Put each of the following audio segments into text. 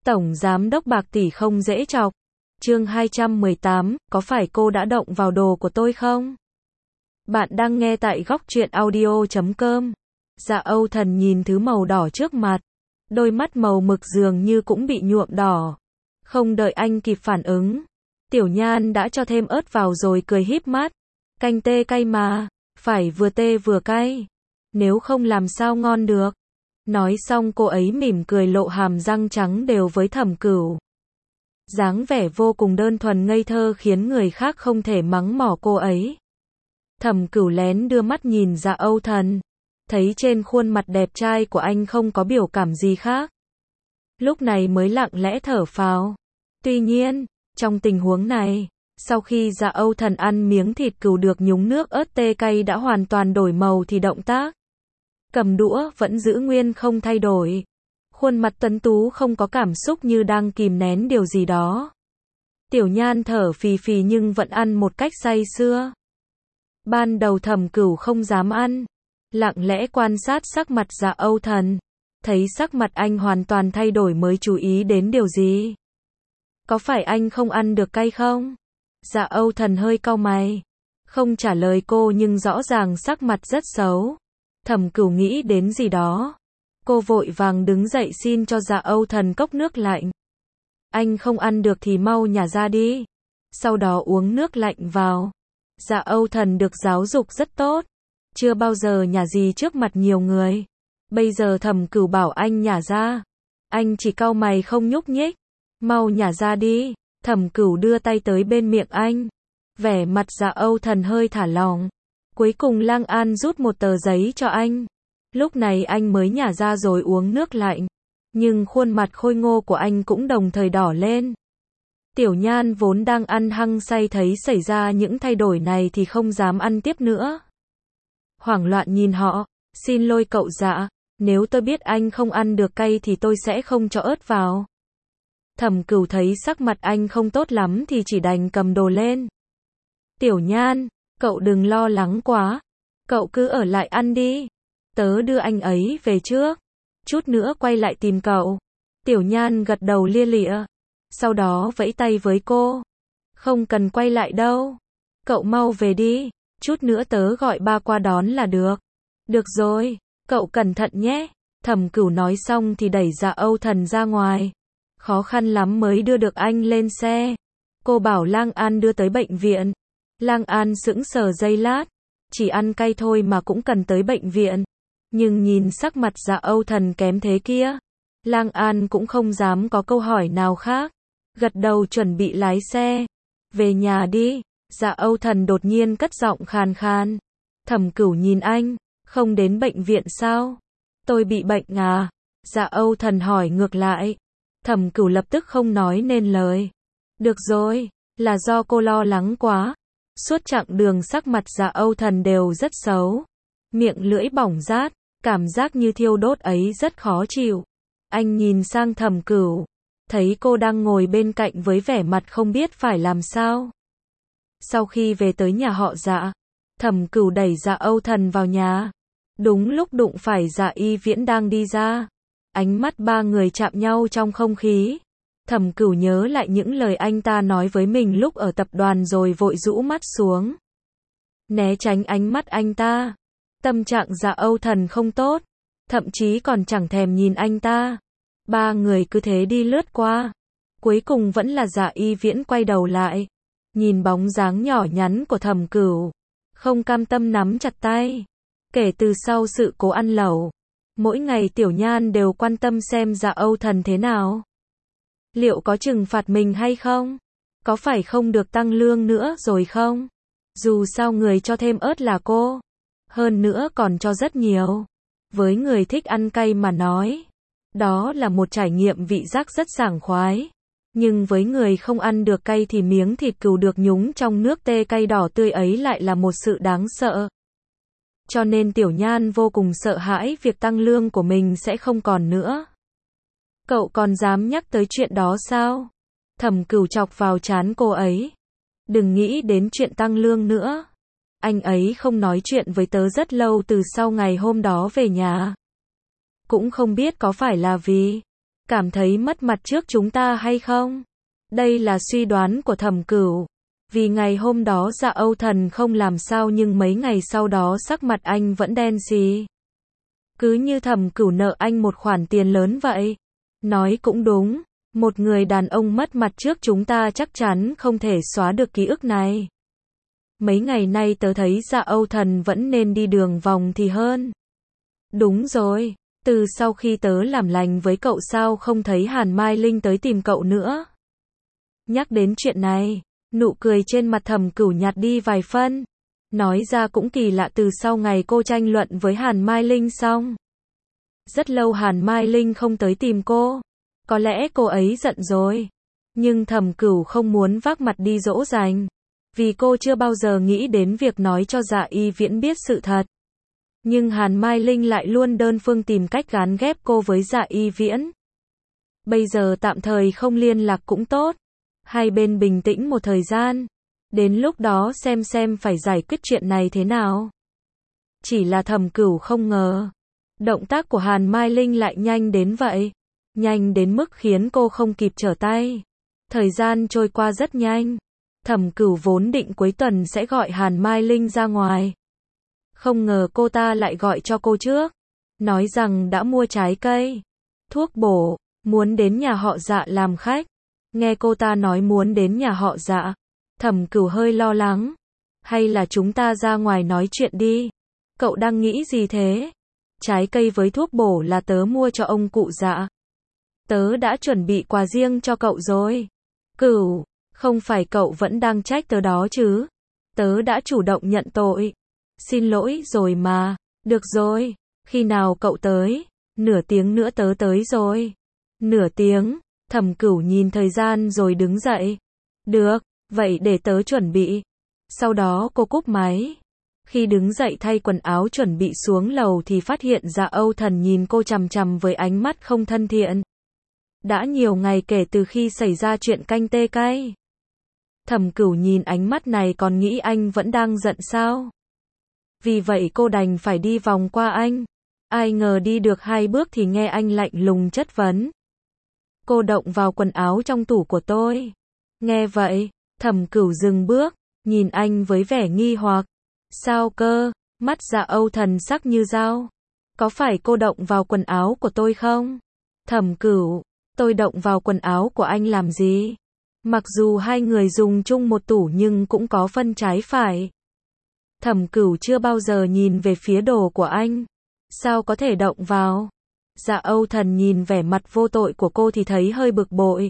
Tổng giám đốc Bạc tỷ không dễ chọc. Chương 218, có phải cô đã động vào đồ của tôi không? Bạn đang nghe tại góc truyện audio.com. Dạ Âu Thần nhìn thứ màu đỏ trước mặt. Đôi mắt màu mực dường như cũng bị nhuộm đỏ. Không đợi anh kịp phản ứng, Tiểu Nhan đã cho thêm ớt vào rồi cười híp mắt. Canh tê cay mà, phải vừa tê vừa cay. Nếu không làm sao ngon được. Nói xong cô ấy mỉm cười lộ hàm răng trắng đều với Thẩm Cửu. Dáng vẻ vô cùng đơn thuần ngây thơ khiến người khác không thể mắng mỏ cô ấy. Thẩm Cửu lén đưa mắt nhìn Dạ Âu Thần. Thấy trên khuôn mặt đẹp trai của anh không có biểu cảm gì khác. Lúc này mới lặng lẽ thở phào. Tuy nhiên, trong tình huống này, sau khi Dạ Âu Thần ăn miếng thịt cừu được nhúng nước ớt tê cay đã hoàn toàn đổi màu thì động tác cầm đũa vẫn giữ nguyên không thay đổi. Khuôn mặt tuấn tú không có cảm xúc như đang kìm nén điều gì đó. Tiểu Nhan thở phì phì nhưng vẫn ăn một cách say sưa. Ban đầu Thẩm Cửu không dám ăn, lặng lẽ quan sát sắc mặt Dạ Âu Thần. Thấy sắc mặt anh hoàn toàn thay đổi mới chú ý đến điều gì. Có phải anh không ăn được cay không? Dạ Âu Thần hơi cau mày. Không trả lời cô nhưng rõ ràng sắc mặt rất xấu. Thẩm Cửu nghĩ đến gì đó. Cô vội vàng đứng dậy xin cho Dạ Âu Thần cốc nước lạnh. Anh không ăn được thì mau nhả ra đi. Sau đó uống nước lạnh vào. Dạ Âu Thần được giáo dục rất tốt. Chưa bao giờ nhả gì trước mặt nhiều người. Bây giờ Thẩm Cửu bảo anh nhả ra. Anh chỉ cau mày không nhúc nhích. Mau nhả ra đi. Thẩm Cửu đưa tay tới bên miệng anh. Vẻ mặt Dạ Âu Thần hơi thả lỏng. Cuối cùng Lang An rút một tờ giấy cho anh. Lúc này anh mới nhả ra rồi uống nước lạnh. Nhưng khuôn mặt khôi ngô của anh cũng đồng thời đỏ lên. Tiểu Nhan vốn đang ăn hăng say thấy xảy ra những thay đổi này thì không dám ăn tiếp nữa. Hoảng loạn nhìn họ. Xin lỗi cậu Dạ. Nếu tôi biết anh không ăn được cay thì tôi sẽ không cho ớt vào. Thẩm Cửu thấy sắc mặt anh không tốt lắm thì chỉ đành cầm đồ lên. Tiểu Nhan, cậu đừng lo lắng quá. Cậu cứ ở lại ăn đi. Tớ đưa anh ấy về trước. Chút nữa quay lại tìm cậu. Tiểu Nhan gật đầu lia lịa. Sau đó vẫy tay với cô. Không cần quay lại đâu. Cậu mau về đi. Chút nữa tớ gọi ba qua đón là được. Được rồi, cậu cẩn thận nhé. Thẩm Cửu nói xong thì đẩy Dạ Âu Thần ra ngoài. Khó khăn lắm mới đưa được anh lên xe. Cô bảo Lang An đưa tới bệnh viện. Lang An sững sờ giây lát. Chỉ ăn cay thôi mà cũng cần tới bệnh viện. Nhưng nhìn sắc mặt Dạ Âu Thần kém thế kia, Lang An cũng không dám có câu hỏi nào khác. Gật đầu chuẩn bị lái xe. Về nhà đi. Dạ Âu Thần đột nhiên cất giọng khàn khàn. Thẩm Cửu nhìn anh. Không đến bệnh viện sao? Tôi bị bệnh à? Dạ Âu Thần hỏi ngược lại. Thẩm Cửu lập tức không nói nên lời. Được rồi, là do cô lo lắng quá. Suốt chặng đường sắc mặt Dạ Âu Thần đều rất xấu. Miệng lưỡi bỏng rát, cảm giác như thiêu đốt ấy rất khó chịu. Anh nhìn sang Thẩm Cửu, thấy cô đang ngồi bên cạnh với vẻ mặt không biết phải làm sao. Sau khi về tới nhà họ Dạ, Thẩm Cửu đẩy Dạ Âu Thần vào nhà. Đúng lúc đụng phải Dạ Y Viễn đang đi ra. Ánh mắt ba người chạm nhau trong không khí. Thẩm Cửu nhớ lại những lời anh ta nói với mình lúc ở tập đoàn rồi vội rũ mắt xuống. Né tránh ánh mắt anh ta. Tâm trạng Dạ Âu Thần không tốt. Thậm chí còn chẳng thèm nhìn anh ta. Ba người cứ thế đi lướt qua. Cuối cùng vẫn là Dạ Y Viễn quay đầu lại. Nhìn bóng dáng nhỏ nhắn của Thẩm Cửu. Không cam tâm nắm chặt tay. Kể từ sau sự cố ăn lẩu, mỗi ngày Tiểu Nhan đều quan tâm xem Dạ Âu Thần thế nào. Liệu có trừng phạt mình hay không? Có phải không được tăng lương nữa rồi không? Dù sao người cho thêm ớt là cô. Hơn nữa còn cho rất nhiều. Với người thích ăn cay mà nói, đó là một trải nghiệm vị giác rất sảng khoái. Nhưng với người không ăn được cay thì miếng thịt cừu được nhúng trong nước tê cay đỏ tươi ấy lại là một sự đáng sợ. Cho nên Tiểu Nhan vô cùng sợ hãi việc tăng lương của mình sẽ không còn nữa. Cậu còn dám nhắc tới chuyện đó sao? Thẩm Cửu chọc vào trán cô ấy. Đừng nghĩ đến chuyện tăng lương nữa. Anh ấy không nói chuyện với tớ rất lâu từ sau ngày hôm đó về nhà. Cũng không biết có phải là vì Cảm thấy mất mặt trước chúng ta hay không? Đây là suy đoán của Thẩm Cửu. Vì ngày hôm đó Dạ Âu Thần không làm sao nhưng mấy ngày sau đó sắc mặt anh vẫn đen xì. Cứ như Thẩm Cửu nợ anh một khoản tiền lớn vậy. Nói cũng đúng, một người đàn ông mất mặt trước chúng ta chắc chắn không thể xóa được ký ức này. Mấy ngày nay tớ thấy Dạ Âu Thần vẫn nên đi đường vòng thì hơn. Đúng rồi, từ sau khi tớ làm lành với cậu sao không thấy Hàn Mai Linh tới tìm cậu nữa. Nhắc đến chuyện này, nụ cười trên mặt Thẩm Cửu nhạt đi vài phân. Nói ra cũng kỳ lạ, từ sau ngày cô tranh luận với Hàn Mai Linh xong. Rất lâu Hàn Mai Linh không tới tìm cô. Có lẽ cô ấy giận rồi. Nhưng Thẩm Cửu không muốn vác mặt đi dỗ dành. Vì cô chưa bao giờ nghĩ đến việc nói cho Dạ Y Viễn biết sự thật. Nhưng Hàn Mai Linh lại luôn đơn phương tìm cách gán ghép cô với Dạ Y Viễn. Bây giờ tạm thời không liên lạc cũng tốt. Hai bên bình tĩnh một thời gian. Đến lúc đó xem phải giải quyết chuyện này thế nào. Chỉ là Thẩm Cửu không ngờ. Động tác của Hàn Mai Linh lại nhanh đến vậy. Nhanh đến mức khiến cô không kịp trở tay. Thời gian trôi qua rất nhanh. Thẩm Cửu vốn định cuối tuần sẽ gọi Hàn Mai Linh ra ngoài. Không ngờ cô ta lại gọi cho cô trước. Nói rằng đã mua trái cây, thuốc bổ, muốn đến nhà họ Dạ làm khách. Nghe cô ta nói muốn đến nhà họ Dạ, Thẩm Cửu hơi lo lắng. Hay là chúng ta ra ngoài nói chuyện đi. Cậu đang nghĩ gì thế? Trái cây với thuốc bổ là tớ mua cho ông cụ Dạ. Tớ đã chuẩn bị quà riêng cho cậu rồi. Cửu, không phải cậu vẫn đang trách tớ đó chứ? Tớ đã chủ động nhận tội. Xin lỗi rồi mà. Được rồi, khi nào cậu tới? Nửa tiếng nữa tớ tới rồi. Nửa tiếng, Thẩm Cửu nhìn thời gian rồi đứng dậy. Được, vậy để tớ chuẩn bị. Sau đó cô cúp máy. Khi đứng dậy thay quần áo chuẩn bị xuống lầu thì phát hiện Dạ Âu Thần nhìn cô chằm chằm với ánh mắt không thân thiện. Đã nhiều ngày kể từ khi xảy ra chuyện canh tê cay. Thẩm Cửu nhìn ánh mắt này còn nghĩ anh vẫn đang giận sao. Vì vậy cô đành phải đi vòng qua anh. Ai ngờ đi được 2 bước thì nghe anh lạnh lùng chất vấn. Cô động vào quần áo trong tủ của tôi. Nghe vậy, Thẩm Cửu dừng bước, nhìn anh với vẻ nghi hoặc. Sao cơ? Mắt Dạ Âu Thần sắc như dao. Có phải cô động vào quần áo của tôi không? Thẩm Cửu, tôi động vào quần áo của anh làm gì? Mặc dù hai người dùng chung một tủ nhưng cũng có phân trái phải. Thẩm Cửu chưa bao giờ nhìn về phía đồ của anh. Sao có thể động vào? Dạ Âu Thần nhìn vẻ mặt vô tội của cô thì thấy hơi bực bội.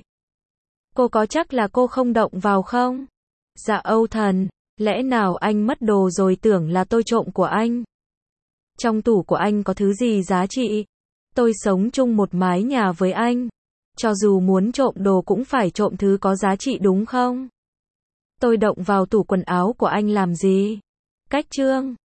Cô có chắc là cô không động vào không? Dạ Âu Thần, lẽ nào anh mất đồ rồi tưởng là tôi trộm của anh? Trong tủ của anh có thứ gì giá trị? Tôi sống chung một mái nhà với anh. Cho dù muốn trộm đồ cũng phải trộm thứ có giá trị đúng không? Tôi động vào tủ quần áo của anh làm gì? Cách chương